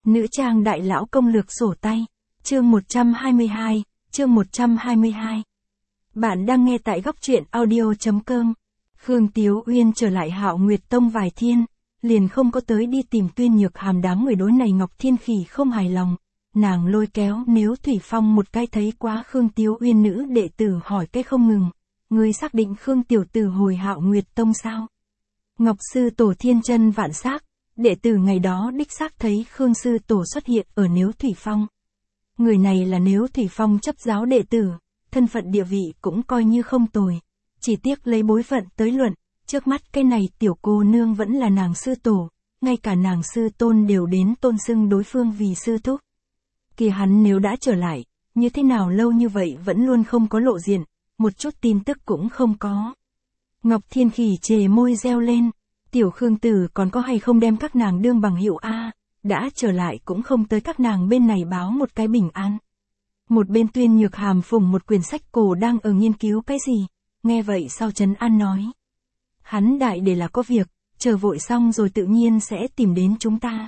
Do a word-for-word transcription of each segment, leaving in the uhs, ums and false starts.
Nữ trang đại lão công lược sổ tay. Chương một trăm hai mươi hai, chương một trăm hai mươi hai. Bạn đang nghe tại góc truyện audio.com. Khương Tiếu Uyên trở lại Hạo Nguyệt Tông vài thiên, liền không có tới đi tìm Tuyên Nhược Hàm, đám người đối này Ngọc Thiên Khỉ không hài lòng. Nàng lôi kéo Nếu Thủy Phong một cái thấy quá Khương Tiếu Uyên nữ đệ tử hỏi cái không ngừng. Ngươi xác định Khương tiểu tử hồi Hạo Nguyệt Tông sao? Ngọc sư tổ thiên chân vạn xác, đệ tử ngày đó đích xác thấy Khương sư tổ xuất hiện ở Nếu Thủy Phong. Người này là Nếu Thủy Phong chấp giáo đệ tử, thân phận địa vị cũng coi như không tồi. Chỉ tiếc lấy bối phận tới luận, trước mắt cái này tiểu cô nương vẫn là nàng sư tổ, ngay cả nàng sư tôn đều đến tôn xưng đối phương vì sư thúc. Kìa hắn nếu đã trở lại, như thế nào lâu như vậy vẫn luôn không có lộ diện, một chút tin tức cũng không có. Ngọc Thiên Khỉ chề môi reo lên, tiểu Khương tử còn có hay không đem các nàng đương bằng hữu a, đã trở lại cũng không tới các nàng bên này báo một cái bình an. Một bên Tuyên Nhược Hàm phủng một quyển sách cổ đang ở nghiên cứu cái gì, nghe vậy sau trấn an nói. Hắn đại để là có việc, chờ vội xong rồi tự nhiên sẽ tìm đến chúng ta.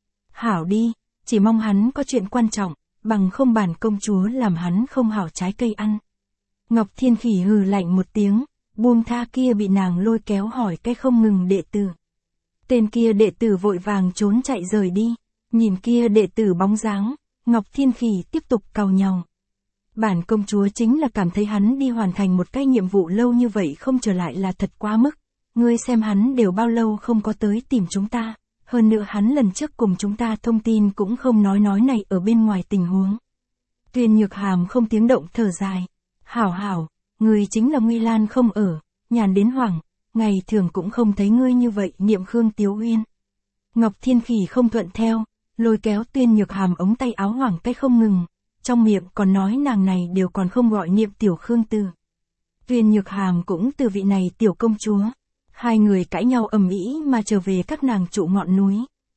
Hảo đi, chỉ mong hắn có chuyện quan trọng, bằng không bản công chúa làm hắn không hảo trái cây ăn. Ngọc Thiên Khỉ hừ lạnh một tiếng, buông tha kia bị nàng lôi kéo hỏi cái không ngừng đệ tử. Tên kia đệ tử vội vàng trốn chạy rời đi, nhìn kia đệ tử bóng dáng, Ngọc Thiên Khỉ tiếp tục càu nhàu. Bản công chúa chính là cảm thấy hắn đi hoàn thành một cái nhiệm vụ lâu như vậy không trở lại là thật quá mức. Ngươi xem hắn đều bao lâu không có tới tìm chúng ta, hơn nữa hắn lần trước cùng chúng ta thông tin cũng không nói nói này ở bên ngoài tình huống. Tuyên Nhược Hàm không tiếng động thở dài. Hảo hảo, ngươi chính là Nguy Lan không ở, nhàn đến hoảng, ngày thường cũng không thấy ngươi như vậy niệm Khương Tiếu Uyên. Ngọc Thiên Khỉ không thuận theo, lôi kéo Tuyên Nhược Hàm ống tay áo hoảng cái không ngừng, trong miệng còn nói nàng này đều còn không gọi niệm tiểu Khương tử. Tuyên Nhược Hàm cũng từ vị này tiểu công chúa, hai người cãi nhau ầm ĩ mà trở về các nàng trụ ngọn núi.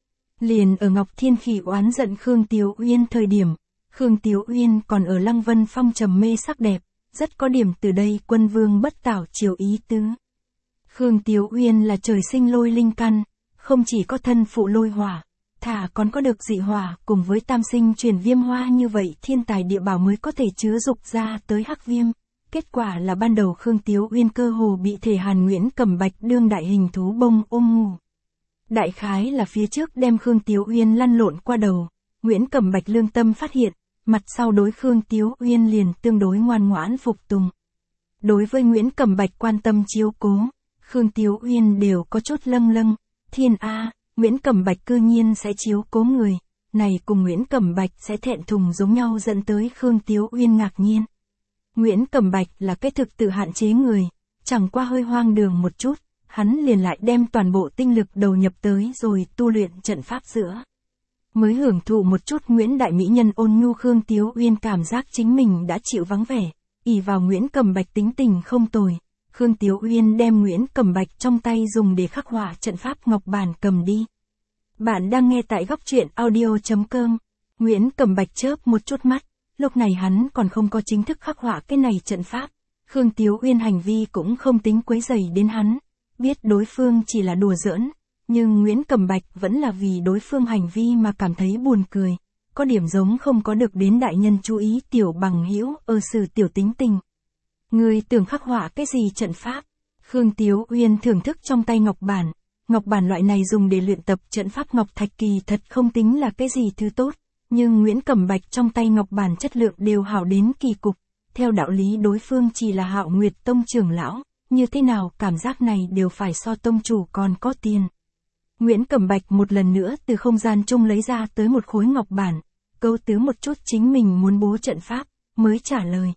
Liền ở Ngọc Thiên Khỉ oán giận Khương Tiếu Uyên thời điểm, Khương Tiếu Uyên còn ở Lăng Vân Phong trầm mê sắc đẹp, rất có điểm từ đây quân vương bất tảo chiều ý tứ. Khương Tiếu Uyên là trời sinh lôi linh căn, không chỉ có thân phụ lôi hỏa, thả còn có được dị hỏa cùng với tam sinh truyền viêm hoa, như vậy thiên tài địa bảo mới có thể chứa dục ra tới hắc viêm. Kết quả là ban đầu Khương Tiếu Uyên cơ hồ bị thể Hàn Nguyễn Cẩm Bạch đương đại hình thú bông ôm ngủ. Đại khái là phía trước đem Khương Tiếu Uyên lăn lộn qua đầu, Nguyễn Cẩm Bạch lương tâm phát hiện, mặt sau đối Khương Tiếu Uyên liền tương đối ngoan ngoãn phục tùng. Đối với Nguyễn Cẩm Bạch quan tâm chiếu cố, Khương Tiếu Uyên đều có chút lâng lâng. Thiên A, Nguyễn Cẩm Bạch cư nhiên sẽ chiếu cố người, này cùng Nguyễn Cẩm Bạch sẽ thẹn thùng giống nhau, dẫn tới Khương Tiếu Uyên ngạc nhiên. Nguyễn Cẩm Bạch là cái thực tự hạn chế người, chẳng qua hơi hoang đường một chút, hắn liền lại đem toàn bộ tinh lực đầu nhập tới rồi tu luyện trận pháp giữa. Mới hưởng thụ một chút Nguyễn đại mỹ nhân ôn nhu, Khương Tiếu Uyên cảm giác chính mình đã chịu vắng vẻ, ỷ vào Nguyễn Cẩm Bạch tính tình không tồi. Khương Tiếu Uyên đem Nguyễn Cẩm Bạch trong tay dùng để khắc họa trận pháp ngọc bản cầm đi. Bạn đang nghe tại góc truyện audio.com. Nguyễn Cẩm Bạch chớp một chút mắt, lúc này hắn còn không có chính thức khắc họa cái này trận pháp. Khương Tiếu Uyên hành vi cũng không tính quấy rầy đến hắn, biết đối phương chỉ là đùa giỡn, nhưng Nguyễn Cẩm Bạch vẫn là vì đối phương hành vi mà cảm thấy buồn cười, có điểm giống không có được đến đại nhân chú ý tiểu bằng hữu ở xử tiểu tính tình. Người tưởng khắc họa cái gì trận pháp? Khương Tiếu Uyên thưởng thức trong tay ngọc bản, ngọc bản loại này dùng để luyện tập trận pháp ngọc thạch kỳ thật không tính là cái gì thứ tốt, nhưng Nguyễn Cẩm Bạch trong tay ngọc bản chất lượng đều hảo đến kỳ cục, theo đạo lý đối phương chỉ là Hạo Nguyệt Tông trưởng lão, như thế nào cảm giác này đều phải so tông chủ còn có tiền. Nguyễn Cẩm Bạch một lần nữa từ không gian chung lấy ra tới một khối ngọc bản, câu tứ một chút chính mình muốn bố trận pháp, mới trả lời.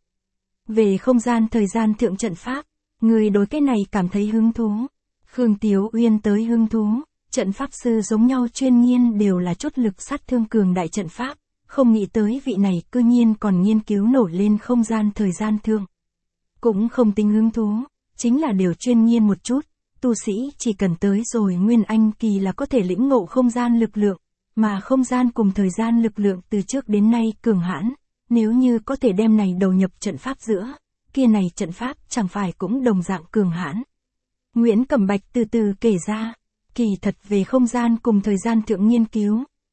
Về không gian thời gian thượng trận pháp, người đối cái này cảm thấy hứng thú. Khương Tiếu Uyên tới hứng thú, trận pháp sư giống nhau chuyên nghiên đều là chút lực sát thương cường đại trận pháp, không nghĩ tới vị này cư nhiên còn nghiên cứu nổi lên không gian thời gian thượng. Cũng không tính hứng thú, chính là đều chuyên nghiên một chút, tu sĩ chỉ cần tới rồi Nguyên Anh kỳ là có thể lĩnh ngộ không gian lực lượng, mà không gian cùng thời gian lực lượng từ trước đến nay cường hãn. Nếu như có thể đem này đầu nhập trận pháp giữa, kia này trận pháp chẳng phải cũng đồng dạng cường hãn. Nguyễn Cẩm Bạch từ từ kể ra, kỳ thật về không gian cùng thời gian thượng nghiên cứu,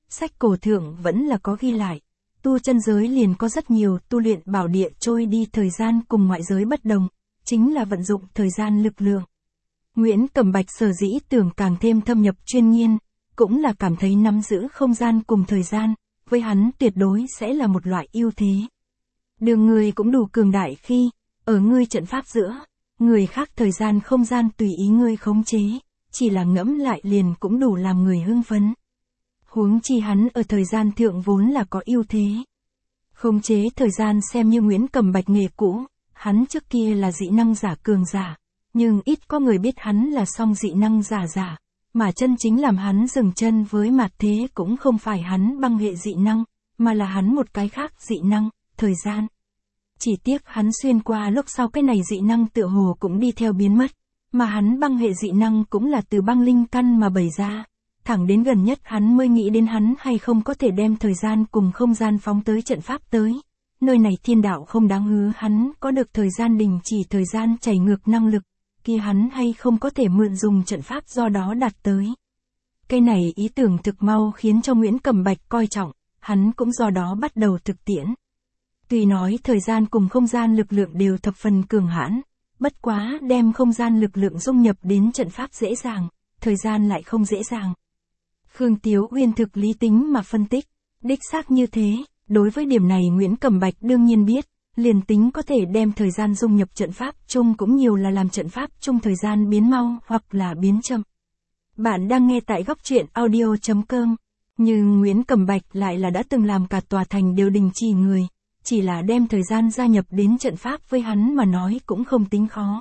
sách cổ thượng vẫn là có ghi lại. Tu chân giới liền có rất nhiều tu luyện bảo địa trôi đi thời gian cùng ngoại giới bất đồng, chính là vận dụng thời gian lực lượng. Nguyễn Cẩm Bạch sở dĩ tưởng càng thêm thâm nhập chuyên nghiên, cũng là cảm thấy nắm giữ không gian cùng thời gian, với hắn tuyệt đối sẽ là một loại ưu thế. Đường người cũng đủ cường đại khi, ở ngươi trận pháp giữa, người khác thời gian không gian tùy ý ngươi khống chế, chỉ là ngẫm lại liền cũng đủ làm người hưng phấn. Huống chi hắn ở thời gian thượng vốn là có ưu thế. Khống chế thời gian xem như Nguyễn Cẩm Bạch nghề cũ, hắn trước kia là dị năng giả cường giả, nhưng ít có người biết hắn là song dị năng giả giả, mà chân chính làm hắn dừng chân với mặt thế cũng không phải hắn băng hệ dị năng, mà là hắn một cái khác dị năng, thời gian. Chỉ tiếc hắn xuyên qua lúc sau cái này dị năng tựa hồ cũng đi theo biến mất, mà hắn băng hệ dị năng cũng là từ băng linh căn mà bày ra. Thẳng đến gần nhất hắn mới nghĩ đến hắn hay không có thể đem thời gian cùng không gian phóng tới trận pháp tới. Nơi này thiên đạo không đáng hứa hắn có được thời gian đình chỉ thời gian chảy ngược năng lực, kia hắn hay không có thể mượn dùng trận pháp do đó đạt tới. Cái này ý tưởng thực mau khiến cho Nguyễn Cẩm Bạch coi trọng, hắn cũng do đó bắt đầu thực tiễn. Tuy nói thời gian cùng không gian lực lượng đều thập phần cường hãn, bất quá đem không gian lực lượng dung nhập đến trận pháp dễ dàng, thời gian lại không dễ dàng. Khương Tiếu Uyên thực lý tính mà phân tích, đích xác như thế, đối với điểm này Nguyễn Cẩm Bạch đương nhiên biết, liền tính có thể đem thời gian dung nhập trận pháp chung cũng nhiều là làm trận pháp chung thời gian biến mau hoặc là biến chậm. Bạn đang nghe tại góc truyện audio chấm com, nhưng Nguyễn Cẩm Bạch lại là đã từng làm cả tòa thành đều đình chỉ người, chỉ là đem thời gian gia nhập đến trận pháp với hắn mà nói cũng không tính khó.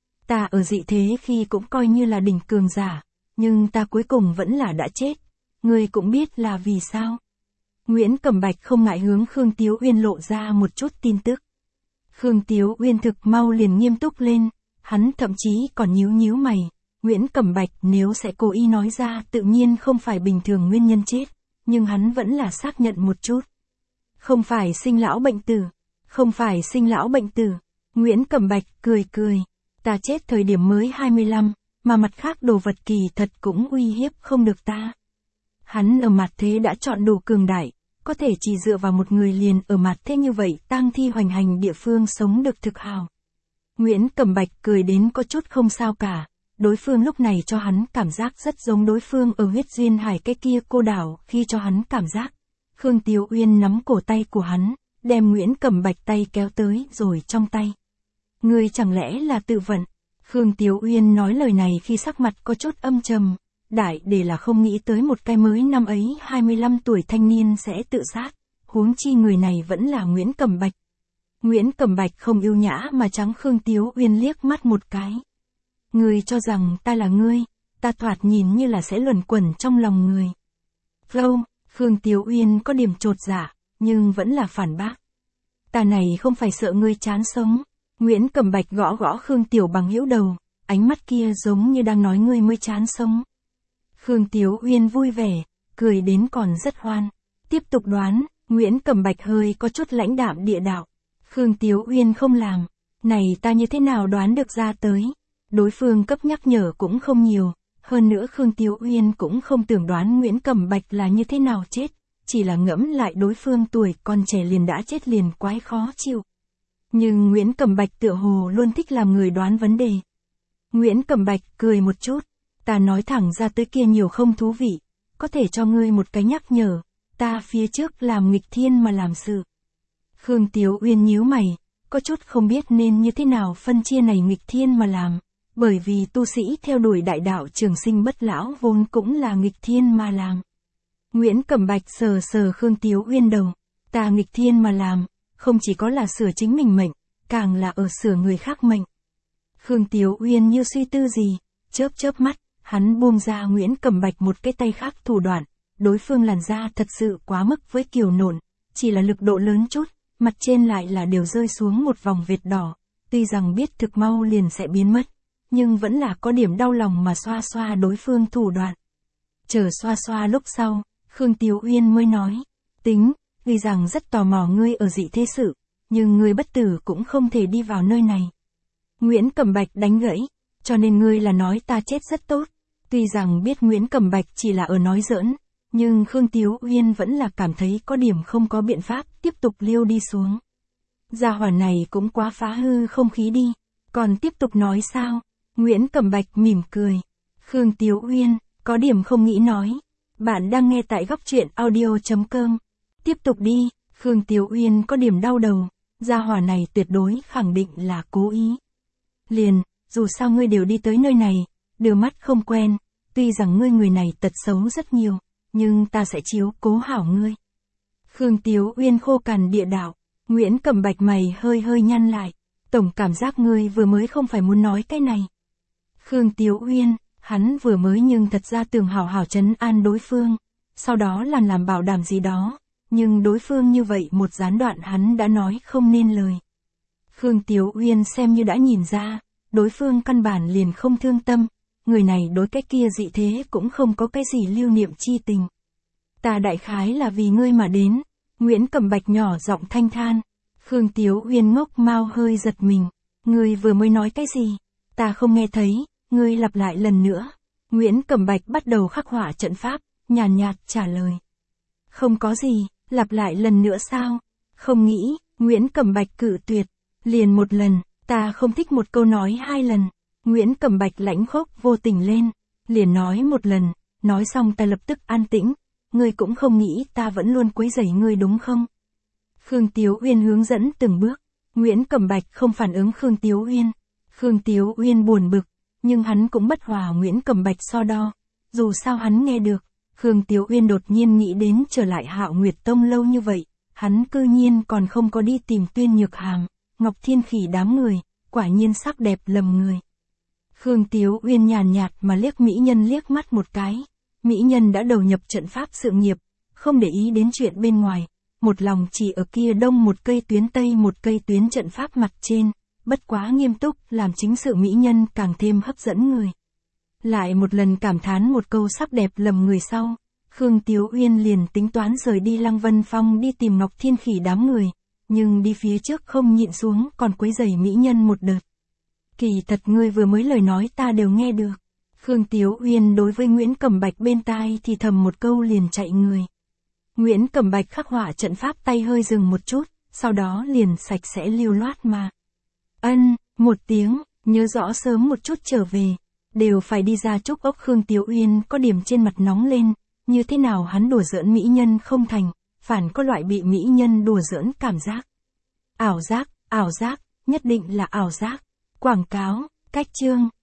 Ta ở dị thế khi cũng coi như là đỉnh cường giả. Nhưng ta cuối cùng vẫn là đã chết. Ngươi cũng biết là vì sao. Nguyễn Cẩm Bạch không ngại hướng Khương Tiếu Uyên lộ ra một chút tin tức. Khương Tiếu Uyên thực mau liền nghiêm túc lên, hắn thậm chí còn nhíu nhíu mày. Nguyễn Cẩm Bạch nếu sẽ cố ý nói ra tự nhiên không phải bình thường nguyên nhân chết, nhưng hắn vẫn là xác nhận một chút. Không phải sinh lão bệnh tử, không phải sinh lão bệnh tử. Nguyễn Cẩm Bạch cười cười, ta chết thời điểm mới hai mươi lăm. Mà mặt khác đồ vật kỳ thật cũng uy hiếp không được ta. Hắn ở mặt thế đã chọn đủ cường đại, có thể chỉ dựa vào một người liền ở mặt thế như vậy tang thi hoành hành địa phương sống được thực hào. Nguyễn Cẩm Bạch cười đến có chút không sao cả, đối phương lúc này cho hắn cảm giác rất giống đối phương ở huyết duyên hải cái kia cô đảo khi cho hắn cảm giác. Khương Tiếu Uyên nắm cổ tay của hắn, đem Nguyễn Cẩm Bạch tay kéo tới rồi trong tay. Ngươi chẳng lẽ là tự vận? Khương Tiếu Uyên nói lời này khi sắc mặt có chút âm trầm, đại để là không nghĩ tới một cái mới năm ấy hai mươi lăm tuổi thanh niên sẽ tự sát, huống chi người này vẫn là Nguyễn Cẩm Bạch. Nguyễn Cẩm Bạch không yêu nhã mà trắng Khương Tiếu Uyên liếc mắt một cái. Ngươi cho rằng ta là ngươi, ta thoạt nhìn như là sẽ luẩn quẩn trong lòng người. Flow, Khương Tiếu Uyên có điểm chột dạ, nhưng vẫn là phản bác. Ta này không phải sợ ngươi chán sống. Nguyễn Cẩm Bạch gõ gõ Khương Tiểu Bằng hữu đầu, ánh mắt kia giống như đang nói ngươi mới chán sống. Khương Tiếu Uyên vui vẻ, cười đến còn rất hoan. Tiếp tục đoán, Nguyễn Cẩm Bạch hơi có chút lãnh đạm địa đạo. Khương Tiếu Uyên không làm, này ta như thế nào đoán được ra tới. Đối phương cấp nhắc nhở cũng không nhiều, hơn nữa Khương Tiếu Uyên cũng không tưởng đoán Nguyễn Cẩm Bạch là như thế nào chết, chỉ là ngẫm lại đối phương tuổi còn trẻ liền đã chết liền quái khó chịu. Nhưng Nguyễn Cẩm Bạch tựa hồ luôn thích làm người đoán vấn đề. Nguyễn Cẩm Bạch cười một chút, ta nói thẳng ra tới kia nhiều không thú vị, có thể cho ngươi một cái nhắc nhở, ta phía trước làm nghịch thiên mà làm sự. Khương Tiếu Uyên nhíu mày, có chút không biết nên như thế nào phân chia này nghịch thiên mà làm, bởi vì tu sĩ theo đuổi đại đạo trường sinh bất lão vốn cũng là nghịch thiên mà làm. Nguyễn Cẩm Bạch sờ sờ Khương Tiếu Uyên đầu, ta nghịch thiên mà làm, không chỉ có là sửa chính mình mệnh, càng là ở sửa người khác mệnh. Khương Tiếu Uyên như suy tư gì, chớp chớp mắt, hắn buông ra Nguyễn Cẩm Bạch một cái tay khác thủ đoạn, đối phương làn da thật sự quá mức với kiều nộn, chỉ là lực độ lớn chút, mặt trên lại là đều rơi xuống một vòng vệt đỏ, tuy rằng biết thực mau liền sẽ biến mất, nhưng vẫn là có điểm đau lòng mà xoa xoa đối phương thủ đoạn. Chờ xoa xoa lúc sau, Khương Tiếu Uyên mới nói, tính, vì rằng rất tò mò ngươi ở dị thế sự, nhưng ngươi bất tử cũng không thể đi vào nơi này. Nguyễn Cẩm Bạch đánh gãy, cho nên ngươi là nói ta chết rất tốt, tuy rằng biết Nguyễn Cẩm Bạch chỉ là ở nói giỡn, nhưng Khương Tiếu Uyên vẫn là cảm thấy có điểm không có biện pháp, tiếp tục liêu đi xuống. Gia hỏa này cũng quá phá hư không khí đi, còn tiếp tục nói sao? Nguyễn Cẩm Bạch mỉm cười. Khương Tiếu Uyên, có điểm không nghĩ nói. Bạn đang nghe tại góc truyện audio.com. Tiếp tục đi, Khương Tiếu Uyên có điểm đau đầu, gia hỏa này tuyệt đối khẳng định là cố ý. Liền, dù sao ngươi đều đi tới nơi này, đưa mắt không quen, tuy rằng ngươi người này tật xấu rất nhiều, nhưng ta sẽ chiếu cố hảo ngươi. Khương Tiếu Uyên khô cằn địa đạo, Nguyễn Cẩm Bạch mày hơi hơi nhăn lại, tổng cảm giác ngươi vừa mới không phải muốn nói cái này. Khương Tiếu Uyên, hắn vừa mới nhưng thật ra tưởng hảo hảo trấn an đối phương, sau đó là làm bảo đảm gì đó, nhưng đối phương như vậy một gián đoạn hắn đã nói không nên lời. Khương Tiếu Uyên xem như đã nhìn ra, đối phương căn bản liền không thương tâm, người này đối cái kia dị thế cũng không có cái gì lưu niệm chi tình. Ta đại khái là vì ngươi mà đến, Nguyễn Cẩm Bạch nhỏ giọng thanh than. Khương Tiếu Uyên ngốc mau hơi giật mình, ngươi vừa mới nói cái gì? Ta không nghe thấy, ngươi lặp lại lần nữa. Nguyễn Cẩm Bạch bắt đầu khắc họa trận pháp, nhàn nhạt, nhạt trả lời. Không có gì, lặp lại lần nữa sao? Không nghĩ, Nguyễn Cẩm Bạch cự tuyệt, liền một lần, ta không thích một câu nói hai lần. Nguyễn Cẩm Bạch lãnh khốc vô tình lên, liền nói một lần, nói xong ta lập tức an tĩnh, ngươi cũng không nghĩ ta vẫn luôn quấy rầy ngươi đúng không? Khương Tiếu Uyên hướng dẫn từng bước, Nguyễn Cẩm Bạch không phản ứng Khương Tiếu Uyên. Khương Tiếu Uyên buồn bực, nhưng hắn cũng bất hòa Nguyễn Cẩm Bạch so đo, dù sao hắn nghe được, Khương Tiếu Uyên đột nhiên nghĩ đến trở lại Hạo Nguyệt Tông lâu như vậy, hắn cư nhiên còn không có đi tìm Tuyên Nhược Hàm, Ngọc Thiên Khỉ đám người, quả nhiên sắc đẹp lầm người. Khương Tiếu Uyên nhàn nhạt mà liếc mỹ nhân liếc mắt một cái, mỹ nhân đã đầu nhập trận pháp sự nghiệp, không để ý đến chuyện bên ngoài, một lòng chỉ ở kia đông một cây tuyến tây một cây tuyến trận pháp mặt trên, bất quá nghiêm túc làm chính sự mỹ nhân càng thêm hấp dẫn người. Lại một lần cảm thán một câu sắc đẹp lầm người sau, Khương Tiếu Uyên liền tính toán rời đi Lăng Vân Phong đi tìm Ngọc Thiên Khỉ đám người, nhưng đi phía trước không nhịn xuống còn quấy rầy mỹ nhân một đợt. Kỳ thật ngươi vừa mới lời nói ta đều nghe được. Khương Tiếu Uyên đối với Nguyễn Cẩm Bạch bên tai thì thầm một câu liền chạy người. Nguyễn Cẩm Bạch khắc họa trận pháp tay hơi dừng một chút, sau đó liền sạch sẽ lưu loát mà. Ân, một tiếng, nhớ rõ sớm một chút trở về, đều phải đi ra chúc ốc. Khương Tiếu Uyên có điểm trên mặt nóng lên, như thế nào hắn đùa giỡn mỹ nhân không thành, phản có loại bị mỹ nhân đùa giỡn cảm giác. Ảo giác, ảo giác, nhất định là ảo giác. Quảng cáo, cách chương.